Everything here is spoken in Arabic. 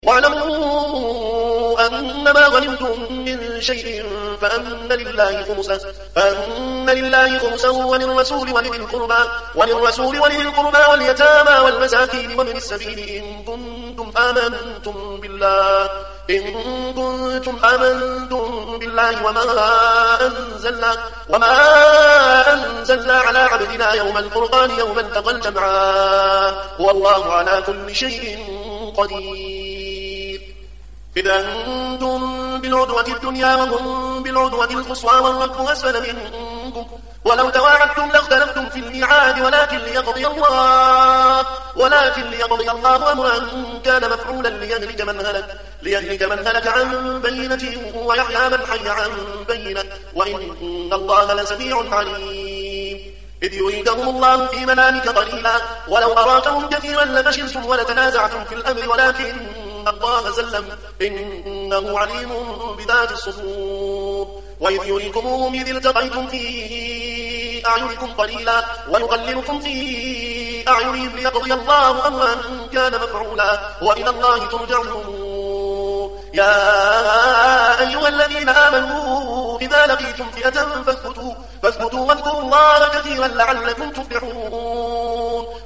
واعلموا أنما غنمتم من شيء فأن لله خمسه وللرسول ولذي القربى واليتامى والمساكين وابن السبيل إن كنتم آمنتم بالله وما أنزلنا على عبدنا يوم الفرقان يوم التقى الجمعان والله على كل شيء قدير. إذا أنتم بالعدوة الدنيا وهم بالعدوة القصوى والركب أسفل منكم ولو تواعدتم لاختلفتم في الميعاد ولكن ليقضي الله أمرا كان مفعولا ليهلك من هلك عن بينة ويحيى من حي عن بينة وإن الله لسميع عليم. إذ يريدهم الله في منامك قليلا ولو أراكهم كثيرا لفشلتم ولتنازعتم في الأمر ولكن الله سلم إنه عليم بذات الصدور. وإذ يريكموهم إذ التقيتم في أعينكم قليلا ويقللكم في أعينهم ليقضي الله أمرا كان مفعولا وإلى الله ترجع الأمور. يا أيها الذين آمنوا إذا لقيتم فئة فاثبتوا واذكروا الله كثيرا لعلكم تفلحون.